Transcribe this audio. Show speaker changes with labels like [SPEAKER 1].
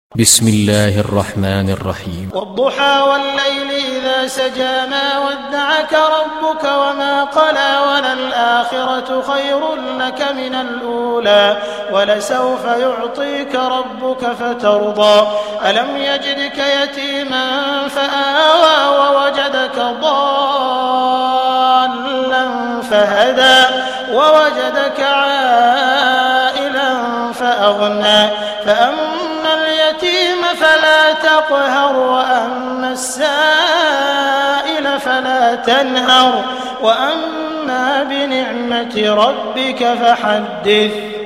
[SPEAKER 1] بسم الله الرحمن الرحيم
[SPEAKER 2] والضحى والليل إذا سجى ما ودعك ربك وما قلى وللآخرة خير لك من الأولى ولسوف يعطيك ربك فترضى ألم يجدك يتيما فآوى ووجدك ضالا فهدى ووجدك عائلا فأغنى فأما اليتيم فلا تقهر وأما السائل فلا تنهر وأما بنعمة ربك فحدث.